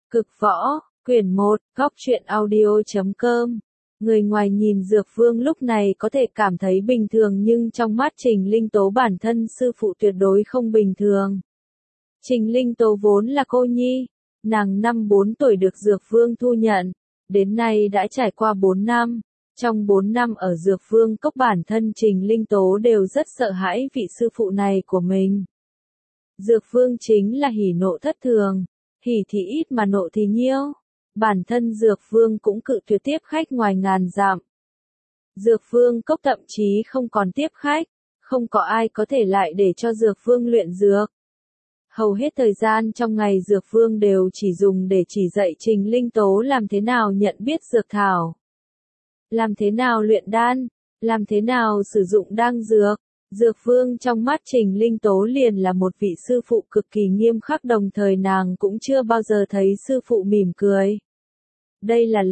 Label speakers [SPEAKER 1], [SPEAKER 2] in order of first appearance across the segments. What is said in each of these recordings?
[SPEAKER 1] Cực võ, quyển 1, góc truyện audio.com. Người ngoài nhìn Dược Vương lúc này có thể cảm thấy bình thường nhưng trong mắt Trình Linh Tố bản thân sư phụ tuyệt đối không bình thường. Trình Linh Tố vốn là cô nhi, nàng năm 4 tuổi được Dược Vương thu nhận, đến nay đã trải qua 4 năm. Trong 4 năm ở Dược Vương cốc bản thân Trình Linh Tố đều rất sợ hãi vị sư phụ này của mình. Dược Vương chính là hỉ nộ thất thường, hỉ thì ít mà nộ thì nhiều. Bản thân Dược Vương cũng cự tuyệt tiếp khách ngoài ngàn dặm. Dược Vương cốc thậm chí không còn tiếp khách, không có ai có thể lại để cho Dược Vương luyện dược. Hầu hết thời gian trong ngày Dược Vương đều chỉ dùng để chỉ dạy Trình Linh Tố làm thế nào nhận biết dược thảo, làm thế nào luyện đan, làm thế nào sử dụng đan dược. Dược Vương trong mắt Trình Linh Tố liền là một vị sư phụ cực kỳ nghiêm khắc, đồng thời nàng cũng chưa bao giờ thấy sư phụ mỉm cười. Đây là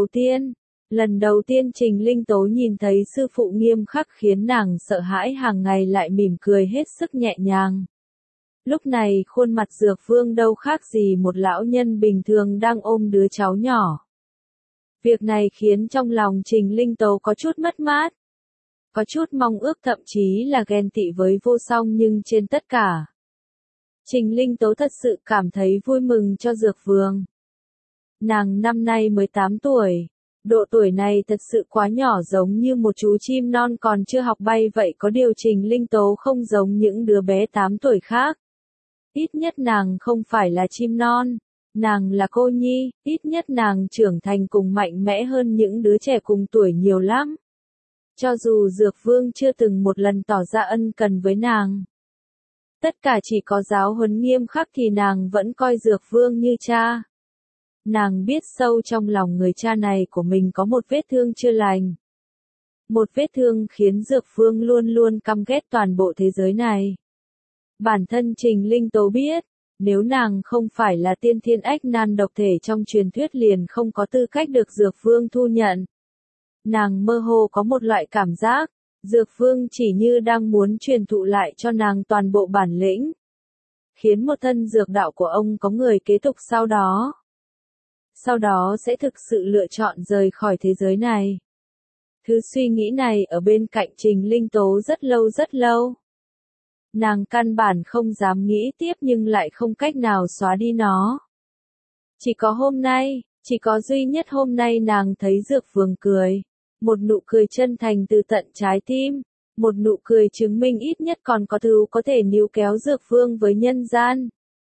[SPEAKER 1] lần đầu tiên Trình Linh Tố nhìn thấy sư phụ nghiêm khắc khiến nàng sợ hãi, hàng ngày lại mỉm cười hết sức nhẹ nhàng. Lúc này khuôn mặt Dược Vương đâu khác gì một lão nhân bình thường đang ôm đứa cháu nhỏ. Việc này khiến trong lòng Trình Linh Tố có chút mất mát, có chút mong ước, thậm chí là ghen tị với Vô Song, nhưng trên tất cả, Trình Linh Tố thật sự cảm thấy vui mừng cho Dược Vương. Nàng năm nay mới 8 tuổi, độ tuổi này thật sự quá nhỏ, giống như một chú chim non còn chưa học bay vậy. Có điều Trình Linh Tố không giống những đứa bé 8 tuổi khác. Ít nhất nàng không phải là chim non, nàng là cô nhi, ít nhất nàng trưởng thành cùng mạnh mẽ hơn những đứa trẻ cùng tuổi nhiều lắm. Cho dù Dược Vương chưa từng một lần tỏ ra ân cần với nàng, tất cả chỉ có giáo huấn nghiêm khắc, thì nàng vẫn coi Dược Vương như cha. Nàng biết sâu trong lòng người cha này của mình có một vết thương chưa lành. Một vết thương khiến Dược Vương luôn luôn căm ghét toàn bộ thế giới này. Bản thân Trình Linh Tố biết, nếu nàng không phải là tiên thiên ách nan độc thể trong truyền thuyết liền không có tư cách được Dược Vương thu nhận. Nàng mơ hồ có một loại cảm giác, Dược Vương chỉ như đang muốn truyền thụ lại cho nàng toàn bộ bản lĩnh, khiến một thân dược đạo của ông có người kế tục sau đó sẽ thực sự lựa chọn rời khỏi thế giới này. Thứ suy nghĩ này ở bên cạnh Trình Linh Tố rất lâu. Nàng căn bản không dám nghĩ tiếp nhưng lại không cách nào xóa đi nó. Chỉ có duy nhất hôm nay nàng thấy Dược Vương cười. Một nụ cười chân thành từ tận trái tim, một nụ cười chứng minh ít nhất còn có thứ có thể níu kéo Dược Vương với nhân gian.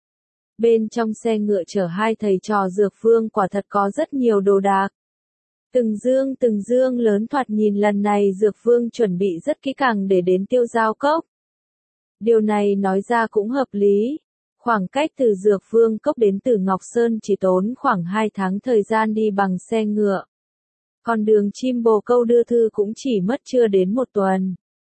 [SPEAKER 1] Bên trong xe ngựa chở hai thầy trò Dược Vương quả thật có rất nhiều đồ đạc. Từng dương lớn, thoạt nhìn lần này Dược Vương chuẩn bị rất kỹ càng để đến Tiêu Giao Cốc. Điều này nói ra cũng hợp lý. Khoảng cách từ Dược Vương Cốc đến Tử Ngọc Sơn chỉ tốn khoảng 2 tháng thời gian đi bằng xe ngựa. Còn đường chim bồ câu đưa thư cũng chỉ mất chưa đến 1 tuần.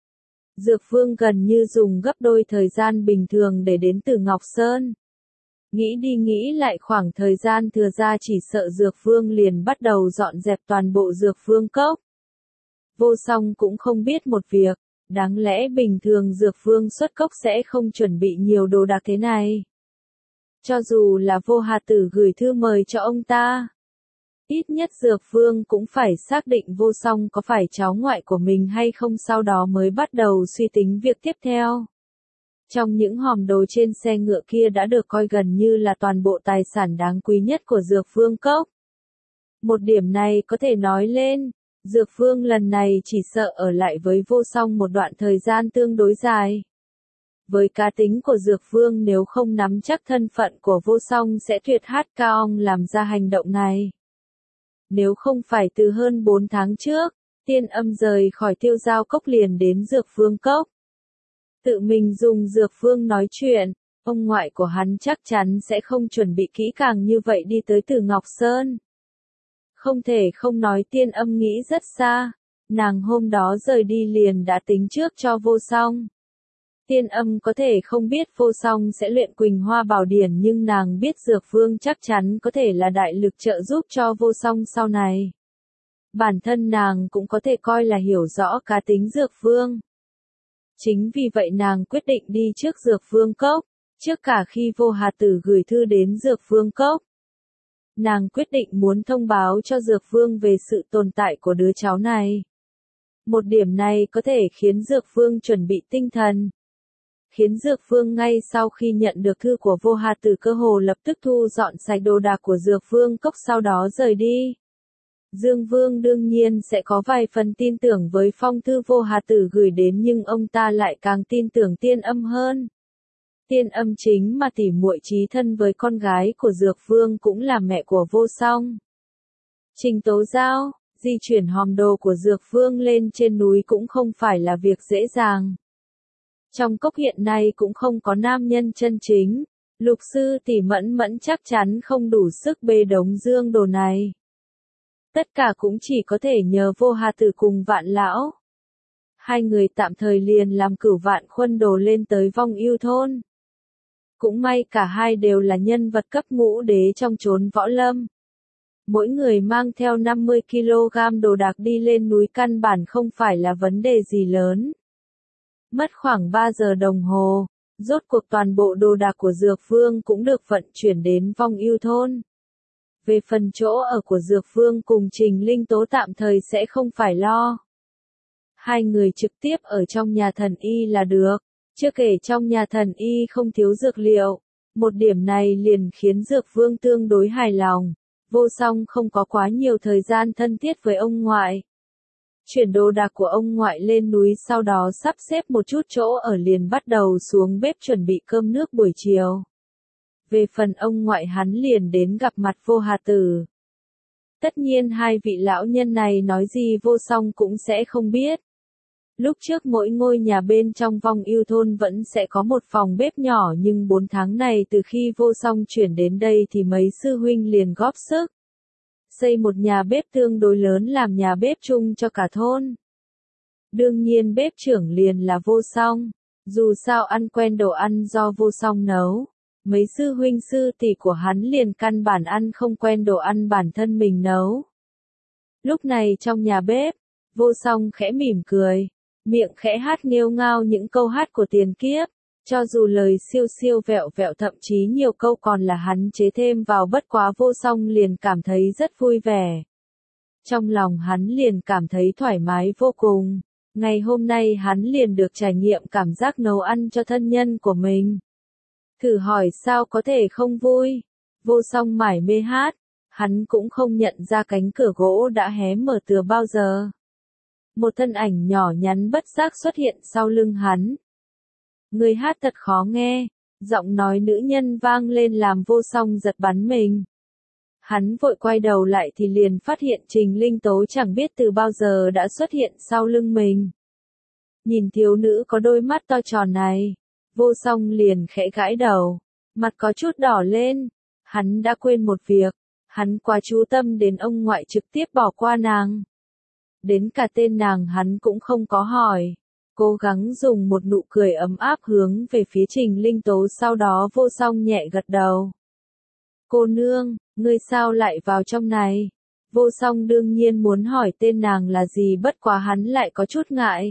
[SPEAKER 1] Dược Vương gần như dùng gấp đôi thời gian bình thường để đến Tử Ngọc Sơn. Nghĩ đi nghĩ lại, khoảng thời gian thừa ra chỉ sợ Dược Vương liền bắt đầu dọn dẹp toàn bộ Dược Vương Cốc. Vô Song cũng không biết một việc, đáng lẽ bình thường Dược Vương xuất cốc sẽ không chuẩn bị nhiều đồ đạc thế này. Cho dù là Vô Hà Tử gửi thư mời cho ông ta, ít nhất Dược Vương cũng phải xác định Vô Song có phải cháu ngoại của mình hay không, sau đó mới bắt đầu suy tính việc tiếp theo. Trong những hòm đồ trên xe ngựa kia đã được coi gần như là toàn bộ tài sản đáng quý nhất của Dược Vương Cốc. Một điểm này có thể nói lên, Dược Vương lần này chỉ sợ ở lại với Vô Song một đoạn thời gian tương đối dài. Với cá tính của Dược Vương, nếu không nắm chắc thân phận của Vô Song sẽ tuyệt hát cao ong làm ra hành động này. Nếu không phải từ hơn 4 tháng trước, Tiên Âm rời khỏi Tiêu Giao Cốc liền đến Dược Vương Cốc, tự mình dùng Dược Vương nói chuyện, ông ngoại của hắn chắc chắn sẽ không chuẩn bị kỹ càng như vậy đi tới Tử Ngọc Sơn. Không thể không nói Tiên Âm nghĩ rất xa, nàng hôm đó rời đi liền đã tính trước cho Vô Song. Tiên Âm có thể không biết Vô Song sẽ luyện Quỳnh Hoa Bảo Điển, nhưng nàng biết Dược Vương chắc chắn có thể là đại lực trợ giúp cho Vô Song sau này. Bản thân nàng cũng có thể coi là hiểu rõ cá tính Dược Vương. Chính vì vậy nàng quyết định đi trước Dược Vương Cốc, trước cả khi Vô Hà Tử gửi thư đến Dược Vương Cốc. Nàng quyết định muốn thông báo cho Dược Vương về sự tồn tại của đứa cháu này. Một điểm này có thể khiến Dược Vương chuẩn bị tinh thần. Khiến Dược Vương ngay sau khi nhận được thư của Vô Hà Tử cơ hồ lập tức thu dọn sạch đồ đạc của Dược Vương Cốc sau đó rời đi. Dương Vương đương nhiên sẽ có vài phần tin tưởng với phong thư Vô Hà Tử gửi đến nhưng ông ta lại càng tin tưởng Tiên Âm hơn. Tiên Âm chính mà tỉ muội chí thân với con gái của Dược Vương cũng là mẹ của Vô Song. Trình Tố Giao, di chuyển hòm đồ của Dược Vương lên trên núi cũng không phải là việc dễ dàng. Trong cốc hiện nay cũng không có nam nhân chân chính, Lục sư tỷ Mẫn Mẫn chắc chắn không đủ sức bê đống dương đồ này. Tất cả cũng chỉ có thể nhờ Vô Hà Tử cùng Vạn Lão. Hai người tạm thời liền làm Cửu Vạn Khuân đồ lên tới Vong Ưu thôn. Cũng may cả hai đều là nhân vật cấp ngũ đế trong chốn võ lâm. Mỗi người mang theo 50 kg đồ đạc đi lên núi căn bản không phải là vấn đề gì lớn. Mất khoảng 3 giờ đồng hồ, rốt cuộc toàn bộ đồ đạc của Dược Vương cũng được vận chuyển đến Vong Ưu thôn. Về phần chỗ ở của Dược Vương cùng Trình Linh Tố tạm thời sẽ không phải lo. Hai người trực tiếp ở trong nhà thần y là được, chưa kể trong nhà thần y không thiếu dược liệu. Một điểm này liền khiến Dược Vương tương đối hài lòng. Vô Song không có quá nhiều thời gian thân thiết với ông ngoại. Chuyển đồ đạc của ông ngoại lên núi sau đó sắp xếp một chút chỗ ở liền bắt đầu xuống bếp chuẩn bị cơm nước buổi chiều. Về phần ông ngoại hắn liền đến gặp mặt Vô Hà Tử. Tất nhiên hai vị lão nhân này nói gì Vô Song cũng sẽ không biết. Lúc trước mỗi ngôi nhà bên trong Vong Ưu thôn vẫn sẽ có một phòng bếp nhỏ nhưng 4 tháng này từ khi Vô Song chuyển đến đây thì mấy sư huynh liền góp sức. Xây một nhà bếp tương đối lớn làm nhà bếp chung cho cả thôn. Đương nhiên bếp trưởng liền là Vô Song. Dù sao ăn quen đồ ăn do Vô Song nấu. Mấy sư huynh sư tỷ của hắn liền căn bản ăn không quen đồ ăn bản thân mình nấu. Lúc này trong nhà bếp, Vô Song khẽ mỉm cười, miệng khẽ hát nghêu ngao những câu hát của tiền kiếp, cho dù lời siêu siêu vẹo vẹo thậm chí nhiều câu còn là hắn chế thêm vào bất quá Vô Song liền cảm thấy rất vui vẻ. Trong lòng hắn liền cảm thấy thoải mái vô cùng, ngày hôm nay hắn liền được trải nghiệm cảm giác nấu ăn cho thân nhân của mình. Thử hỏi sao có thể không vui, Vô Song mải mê hát, hắn cũng không nhận ra cánh cửa gỗ đã hé mở từ bao giờ. Một thân ảnh nhỏ nhắn bất giác xuất hiện sau lưng hắn. Người hát thật khó nghe, giọng nói nữ nhân vang lên làm Vô Song giật bắn mình. Hắn vội quay đầu lại thì liền phát hiện Trình Linh Tố chẳng biết từ bao giờ đã xuất hiện sau lưng mình. Nhìn thiếu nữ có đôi mắt to tròn này, Vô Song liền khẽ gãi đầu, mặt có chút đỏ lên. Hắn đã quên một việc, hắn quá chú tâm đến ông ngoại trực tiếp bỏ qua nàng. Đến cả tên nàng hắn cũng không có hỏi. Cố gắng dùng một nụ cười ấm áp hướng về phía Trình Linh Tố sau đó Vô Song nhẹ gật đầu. Cô nương, ngươi sao lại vào trong này? Vô Song đương nhiên muốn hỏi tên nàng là gì bất quá hắn lại có chút ngại.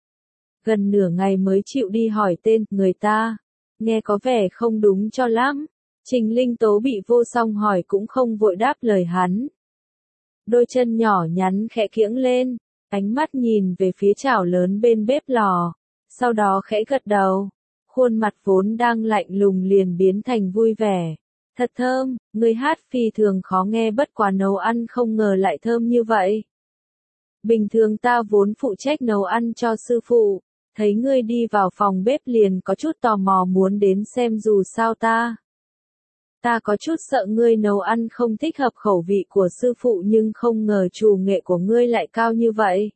[SPEAKER 1] Gần nửa ngày mới chịu đi hỏi tên người ta. Nghe có vẻ không đúng cho lắm. Trình Linh Tố bị Vô Song hỏi cũng không vội đáp lời hắn. Đôi chân nhỏ nhắn khẽ kiễng lên, ánh mắt nhìn về phía chảo lớn bên bếp lò, sau đó khẽ gật đầu. Khuôn mặt vốn đang lạnh lùng liền biến thành vui vẻ. Thật thơm, người hát phi thường khó nghe bất quá nấu ăn không ngờ lại thơm như vậy. Bình thường ta vốn phụ trách nấu ăn cho sư phụ, thấy ngươi đi vào phòng bếp liền có chút tò mò muốn đến xem dù sao ta. Ta có chút sợ ngươi nấu ăn không thích hợp khẩu vị của sư phụ nhưng không ngờ trù nghệ của ngươi lại cao như vậy.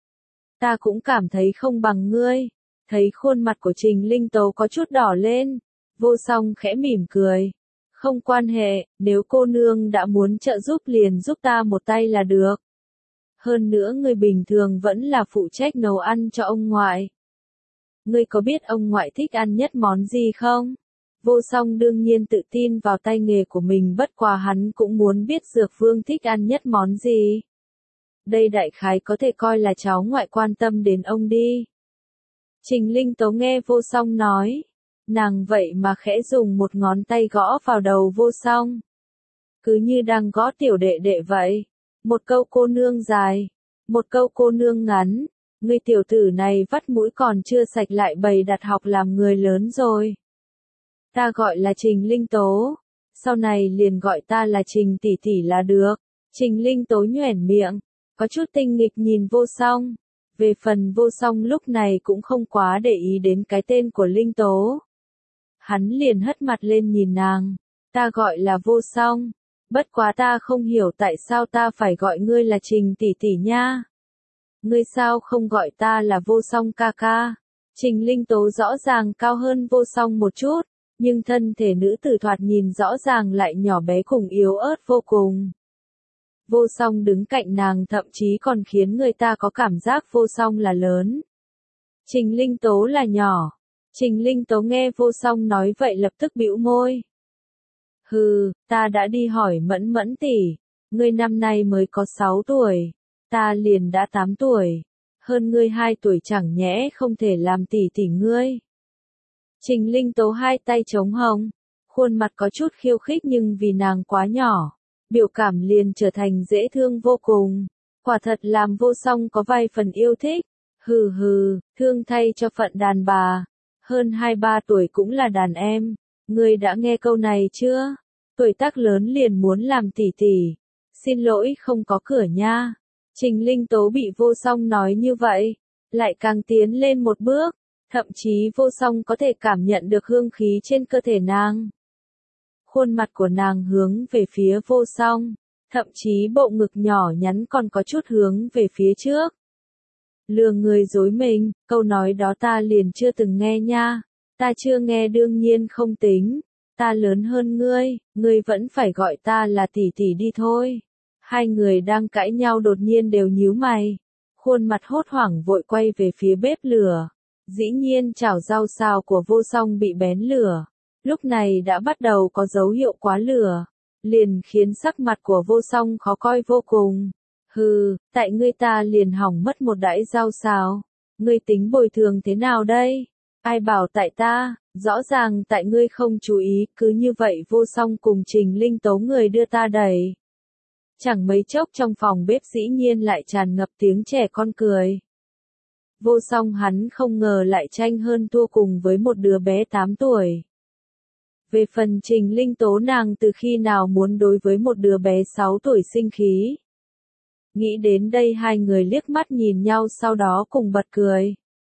[SPEAKER 1] Ta cũng cảm thấy không bằng ngươi. Thấy khuôn mặt của Trình Linh Tố có chút đỏ lên, Vô Song khẽ mỉm cười. Không quan hệ, nếu cô nương đã muốn trợ giúp liền giúp ta một tay là được. Hơn nữa người bình thường vẫn là phụ trách nấu ăn cho ông ngoại. Ngươi có biết ông ngoại thích ăn nhất món gì không? Vô Song đương nhiên tự tin vào tay nghề của mình bất quá hắn cũng muốn biết Dược Vương thích ăn nhất món gì. Đây đại khái có thể coi là cháu ngoại quan tâm đến ông đi. Trình Linh Tố nghe Vô Song nói. Nàng vậy mà khẽ dùng một ngón tay gõ vào đầu Vô Song. cứ như đang gõ tiểu đệ đệ vậy. Một câu cô nương dài, một câu cô nương ngắn, ngươi tiểu tử này vắt mũi còn chưa sạch lại bày đặt học làm người lớn rồi. Ta gọi là Trình Linh Tố, sau này liền gọi ta là Trình tỷ tỷ là được. Trình Linh Tố nhoẻn miệng, có chút tinh nghịch nhìn Vô Song. Về phần Vô Song lúc này cũng không quá để ý đến cái tên của Linh Tố. Hắn liền hất mặt lên nhìn nàng, ta gọi là Vô Song, bất quá ta không hiểu tại sao ta phải gọi ngươi là Trình tỷ tỷ nha. Ngươi sao không gọi ta là Vô Song ca ca? Trình Linh Tố rõ ràng cao hơn Vô Song một chút, nhưng thân thể nữ tử thoạt nhìn rõ ràng lại nhỏ bé cùng yếu ớt vô cùng. Vô Song đứng cạnh nàng thậm chí còn khiến người ta có cảm giác Vô Song là lớn. Trình Linh Tố là nhỏ. Trình Linh Tố nghe Vô Song nói vậy lập tức bĩu môi. Hừ, ta đã đi hỏi Mẫn Mẫn tỷ, ngươi năm nay mới có 6 tuổi, ta liền đã 8 tuổi, hơn ngươi 2 tuổi chẳng nhẽ không thể làm tỷ tỷ ngươi. Trình Linh Tố hai tay trống hông, khuôn mặt có chút khiêu khích nhưng vì nàng quá nhỏ, biểu cảm liền trở thành dễ thương vô cùng, quả thật làm Vô Song có vài phần yêu thích. Hừ hừ, thương thay cho phận đàn bà, hơn 2-3 tuổi cũng là đàn em, ngươi đã nghe câu này chưa? Tuổi tác lớn liền muốn làm tỷ tỷ, xin lỗi không có cửa nha. Trình Linh Tố bị Vô Song nói như vậy, lại càng tiến lên một bước, thậm chí Vô Song có thể cảm nhận được hương khí trên cơ thể nàng. Khuôn mặt của nàng hướng về phía Vô Song, thậm chí bộ ngực nhỏ nhắn còn có chút hướng về phía trước. Lừa người dối mình, câu nói đó ta liền chưa từng nghe nha. Ta chưa nghe đương nhiên không tính. Ta lớn hơn ngươi, ngươi vẫn phải gọi ta là tỷ tỷ đi thôi. Hai người đang cãi nhau đột nhiên đều nhíu mày. Khuôn mặt hốt hoảng vội quay về phía bếp lửa. Dĩ nhiên chảo rau xào của Vô Song bị bén lửa. Lúc này đã bắt đầu có dấu hiệu quá lửa. Liền khiến sắc mặt của Vô Song khó coi vô cùng. Hừ, tại ngươi ta liền hỏng mất một đãi rau xào. Ngươi tính bồi thường thế nào đây? Ai bảo tại ta, rõ ràng tại ngươi không chú ý, cứ như vậy Vô Song cùng Trình Linh Tố người đưa ta đẩy. Chẳng mấy chốc trong phòng bếp dĩ nhiên lại tràn ngập tiếng trẻ con cười. Vô Song hắn không ngờ lại tranh hơn thua cùng với một đứa bé 8 tuổi. Về phần Trình Linh Tố nàng từ khi nào muốn đối với một đứa bé 6 tuổi sinh khí. Nghĩ đến đây hai người liếc mắt nhìn nhau sau đó cùng bật cười.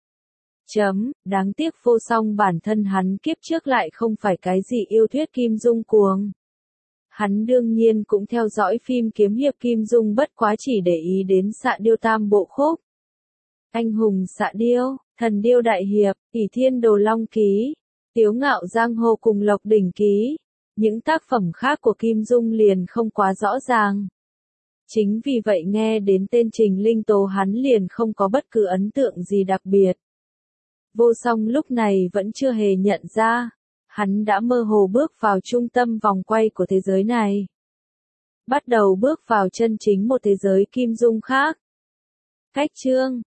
[SPEAKER 1] Đáng tiếc Vô Song bản thân hắn kiếp trước lại không phải cái gì yêu thuyết Kim Dung cuồng. Hắn đương nhiên cũng theo dõi phim kiếm hiệp Kim Dung bất quá chỉ để ý đến Xạ Điêu Tam Bộ Khúc. Anh hùng Xạ Điêu, Thần Điêu Đại Hiệp, Ỷ Thiên Đồ Long Ký, Tiếu Ngạo Giang Hồ cùng Lộc Đỉnh Ký. Những tác phẩm khác của Kim Dung liền không quá rõ ràng. Chính vì vậy nghe đến tên Trình Linh Tố hắn liền không có bất cứ ấn tượng gì đặc biệt. Vô Song lúc này vẫn chưa hề nhận ra, hắn đã mơ hồ bước vào trung tâm vòng quay của thế giới này. Bắt đầu bước vào chân chính một thế giới Kim Dung khác. Cách chương